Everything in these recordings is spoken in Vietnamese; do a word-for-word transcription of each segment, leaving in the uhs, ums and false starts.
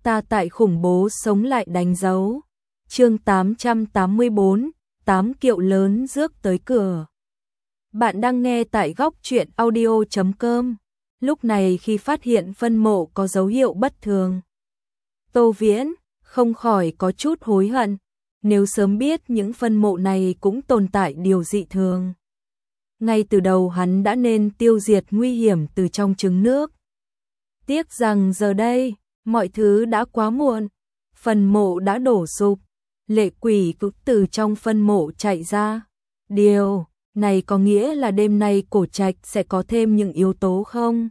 ta tại khủng bố sống lại đánh dấu. Chương tám trăm tám mươi bốn, tám kiệu lớn rước tới cửa. Bạn đang nghe tại góc truyện audio chấm com. Lúc này khi phát hiện phân mộ có dấu hiệu bất thường, Tô Viễn không khỏi có chút hối hận. Nếu sớm biết những phân mộ này cũng tồn tại điều dị thường, ngay từ đầu hắn đã nên tiêu diệt nguy hiểm từ trong trứng nước. Tiếc rằng giờ đây, mọi thứ đã quá muộn, phần mộ đã đổ sụp, lệ quỷ cũng từ trong phân mộ chạy ra. Điều này có nghĩa là đêm nay cổ trạch sẽ có thêm những yếu tố không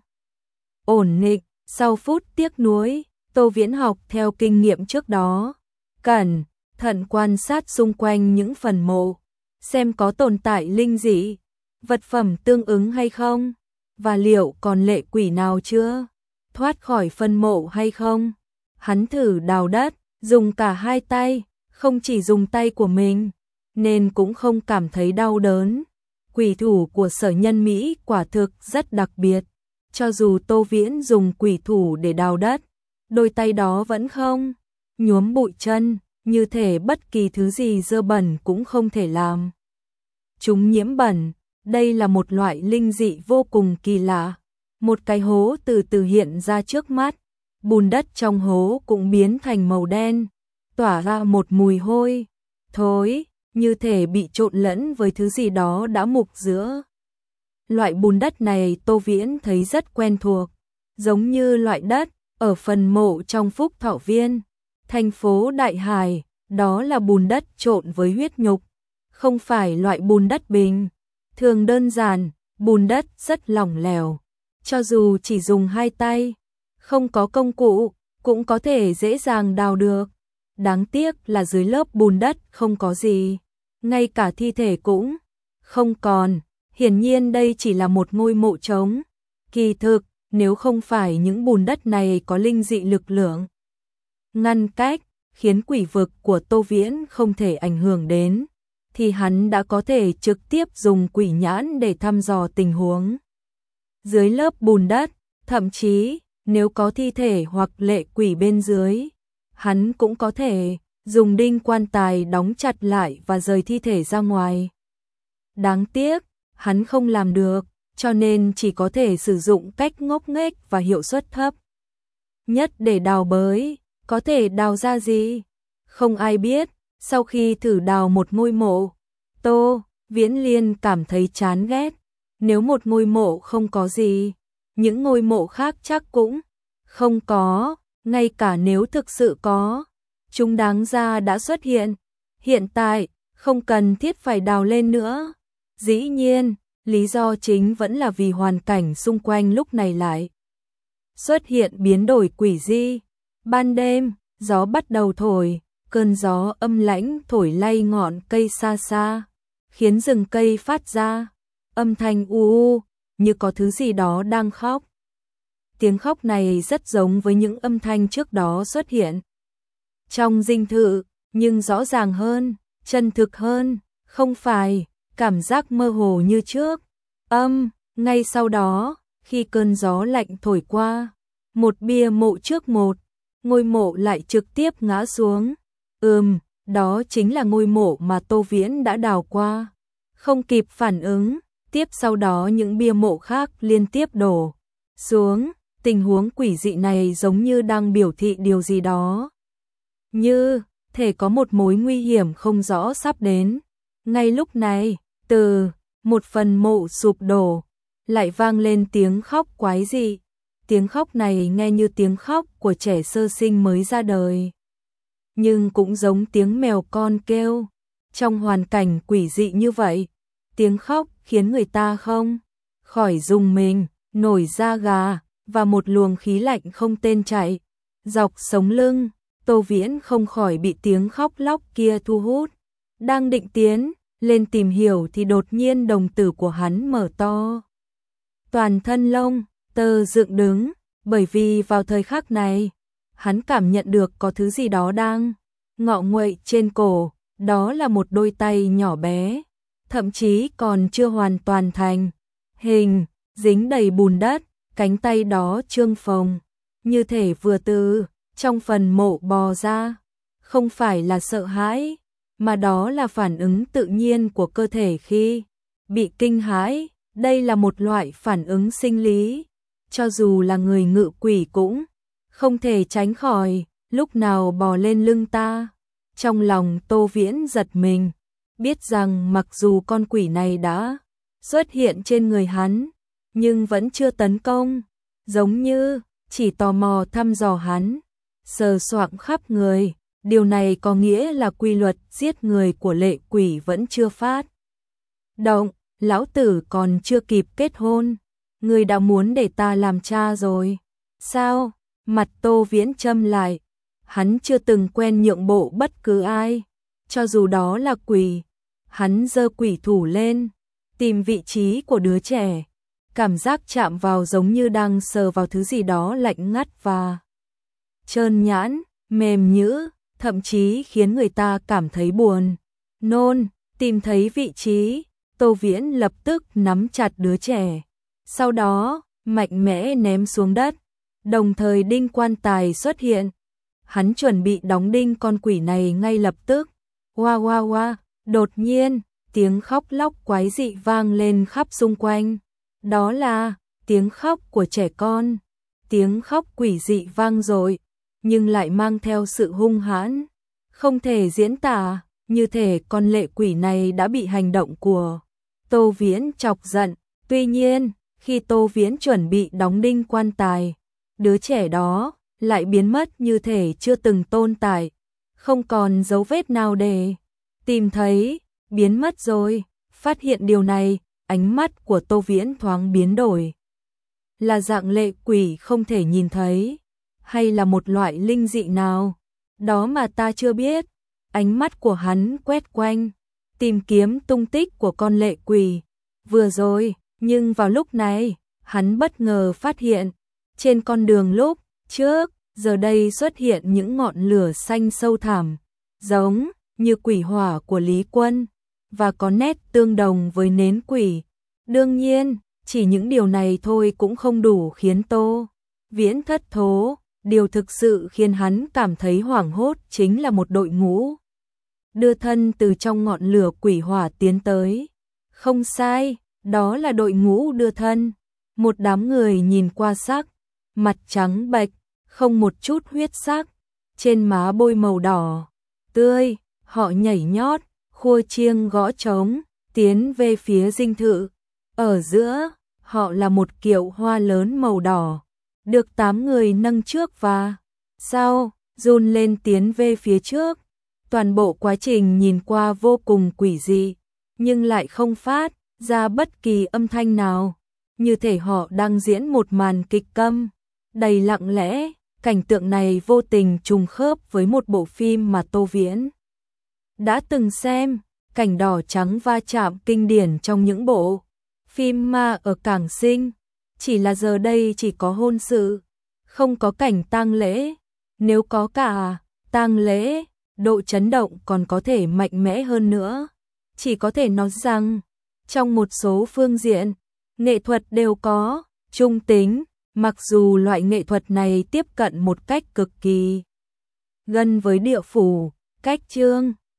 ổn định. Sau phút tiếc nuối, Tô Viễn học theo kinh nghiệm trước đó, cẩn thận quan sát xung quanh những phần mộ, xem có tồn tại linh dị, vật phẩm tương ứng hay không, và liệu còn lệ quỷ nào chưa thoát khỏi phân mộ hay không. Hắn thử đào đất, dùng cả hai tay, không chỉ dùng tay của mình, nên cũng không cảm thấy đau đớn. Quỷ thủ của Sở Nhân Mỹ quả thực rất đặc biệt, cho dù Tô Viễn dùng quỷ thủ để đào đất, đôi tay đó vẫn không nhuốm bụi chân, như thể bất kỳ thứ gì dơ bẩn cũng không thể làm chúng nhiễm bẩn. Đây là một loại linh dị vô cùng kỳ lạ. Một cái hố từ từ hiện ra trước mắt, bùn đất trong hố cũng biến thành màu đen, tỏa ra một mùi hôi thối, như thể bị trộn lẫn với thứ gì đó đã mục giữa. Loại bùn đất này Tô Viễn thấy rất quen thuộc, giống như loại đất ở phần mộ trong Phúc Thọ Viên, thành phố Đại Hải. Đó là bùn đất trộn với huyết nhục, không phải loại bùn đất bình thường đơn giản. Bùn đất rất lỏng lẻo, cho dù chỉ dùng hai tay, không có công cụ, cũng có thể dễ dàng đào được. Đáng tiếc là dưới lớp bùn đất không có gì, ngay cả thi thể cũng không còn. Hiển nhiên đây chỉ là một ngôi mộ trống. Kỳ thực, nếu không phải những bùn đất này có linh dị lực lượng ngăn cách, khiến quỷ vực của Tô Viễn không thể ảnh hưởng đến, thì hắn đã có thể trực tiếp dùng quỷ nhãn để thăm dò tình huống dưới lớp bùn đất. Thậm chí, nếu có thi thể hoặc lệ quỷ bên dưới, hắn cũng có thể dùng đinh quan tài đóng chặt lại và rời thi thể ra ngoài. Đáng tiếc, hắn không làm được, cho nên chỉ có thể sử dụng cách ngốc nghếch và hiệu suất thấp nhất để đào bới. Có thể đào ra gì? Không ai biết. Sau khi thử đào một ngôi mộ, Tô Viễn liền cảm thấy chán ghét. Nếu một ngôi mộ không có gì, những ngôi mộ khác chắc cũng không có. Ngay cả nếu thực sự có, chúng đáng ra đã xuất hiện. Hiện tại, không cần thiết phải đào lên nữa. Dĩ nhiên, lý do chính vẫn là vì hoàn cảnh xung quanh lúc này lại xuất hiện biến đổi quỷ dị. Ban đêm, gió bắt đầu thổi, cơn gió âm lãnh thổi lay ngọn cây xa xa, khiến rừng cây phát ra âm thanh u u, như có thứ gì đó đang khóc. Tiếng khóc này rất giống với những âm thanh trước đó xuất hiện trong dinh thự, nhưng rõ ràng hơn, chân thực hơn, không phải cảm giác mơ hồ như trước. Âm, ngay sau đó, khi cơn gió lạnh thổi qua, một bia mộ trước một ngôi mộ lại trực tiếp ngã xuống. Ừm, đó chính là ngôi mộ mà Tô Viễn đã đào qua. Không kịp phản ứng, tiếp sau đó những bia mộ khác liên tiếp đổ xuống. Tình huống quỷ dị này giống như đang biểu thị điều gì đó, như thể có một mối nguy hiểm không rõ sắp đến. Ngay lúc này, từ một phần mộ sụp đổ, lại vang lên tiếng khóc quái dị. Tiếng khóc này nghe như tiếng khóc của trẻ sơ sinh mới ra đời, nhưng cũng giống tiếng mèo con kêu. Trong hoàn cảnh quỷ dị như vậy, tiếng khóc khiến người ta không khỏi rùng mình, nổi da gà, và một luồng khí lạnh không tên chạy dọc sống lưng. Tô Viễn không khỏi bị tiếng khóc lóc kia thu hút. Đang định tiến lên tìm hiểu thì đột nhiên đồng tử của hắn mở to. Toàn thân lông tơ dựng đứng, bởi vì vào thời khắc này, hắn cảm nhận được có thứ gì đó đang ngọ nguậy trên cổ. Đó là một đôi tay nhỏ bé, thậm chí còn chưa hoàn toàn thành hình, dính đầy bùn đất. Cánh tay đó trương phồng, như thể vừa từ trong phần mộ bò ra, không phải là sợ hãi, mà đó là phản ứng tự nhiên của cơ thể khi bị kinh hãi. Đây là một loại phản ứng sinh lý, cho dù là người ngự quỷ cũng không thể tránh khỏi, lúc nào bò lên lưng ta. Trong lòng Tô Viễn giật mình, biết rằng mặc dù con quỷ này đã xuất hiện trên người hắn, nhưng vẫn chưa tấn công, giống như chỉ tò mò thăm dò hắn, sờ soạng khắp người. Điều này có nghĩa là quy luật giết người của lệ quỷ vẫn chưa phát động. Lão tử còn chưa kịp kết hôn, người đã muốn để ta làm cha rồi. Sao? Mặt Tô Viễn châm lại, hắn chưa từng quen nhượng bộ bất cứ ai, cho dù đó là quỷ. Hắn giơ quỷ thủ lên, tìm vị trí của đứa trẻ, cảm giác chạm vào giống như đang sờ vào thứ gì đó lạnh ngắt và trơn nhẵn, mềm nhữ, thậm chí khiến người ta cảm thấy buồn nôn. Tìm thấy vị trí, Tô Viễn lập tức nắm chặt đứa trẻ, sau đó mạnh mẽ ném xuống đất, đồng thời đinh quan tài xuất hiện. Hắn chuẩn bị đóng đinh con quỷ này ngay lập tức. Oa oa oa, đột nhiên, tiếng khóc lóc quái dị vang lên khắp xung quanh. Đó là tiếng khóc của trẻ con. Tiếng khóc quỷ dị vang dội, nhưng lại mang theo sự hung hãn, không thể diễn tả, như thể con lệ quỷ này đã bị hành động của Tô Viễn chọc giận. Tuy nhiên, khi Tô Viễn chuẩn bị đóng đinh quan tài, đứa trẻ đó lại biến mất như thể chưa từng tồn tại, không còn dấu vết nào để tìm thấy, biến mất rồi. Phát hiện điều này, ánh mắt của Tô Viễn thoáng biến đổi. Là dạng lệ quỷ không thể nhìn thấy, hay là một loại linh dị nào đó mà ta chưa biết? Ánh mắt của hắn quét quanh, tìm kiếm tung tích của con lệ quỷ vừa rồi. Nhưng vào lúc này, hắn bất ngờ phát hiện, trên con đường lúc trước, giờ đây xuất hiện những ngọn lửa xanh sâu thẳm, giống như quỷ hỏa của Lý Quân, và có nét tương đồng với nến quỷ. Đương nhiên, chỉ những điều này thôi cũng không đủ khiến Tô Viễn thất thố. Điều thực sự khiến hắn cảm thấy hoảng hốt chính là một đội ngũ đưa thân từ trong ngọn lửa quỷ hỏa tiến tới. Không sai, đó là đội ngũ đưa thân. Một đám người nhìn qua sắc, mặt trắng bệch, không một chút huyết sắc, trên má bôi màu đỏ tươi. Họ nhảy nhót, khua chiêng gõ trống, tiến về phía dinh thự. Ở giữa, họ là một kiệu hoa lớn màu đỏ, được tám người nâng trước và sau, run lên tiến về phía trước. Toàn bộ quá trình nhìn qua vô cùng quỷ dị, nhưng lại không phát ra bất kỳ âm thanh nào, như thể họ đang diễn một màn kịch câm đầy lặng lẽ. Cảnh tượng này vô tình trùng khớp với một bộ phim mà Tô Viễn đã từng xem, cảnh đỏ trắng va chạm kinh điển trong những bộ phim ma ở Cảng Sinh. Chỉ là giờ đây chỉ có hôn sự, không có cảnh tang lễ. Nếu có cả tang lễ, độ chấn động còn có thể mạnh mẽ hơn nữa. Chỉ có thể nói rằng, trong một số phương diện, nghệ thuật đều có trung tính, mặc dù loại nghệ thuật này tiếp cận một cách cực kỳ gần với địa phủ, cách chương.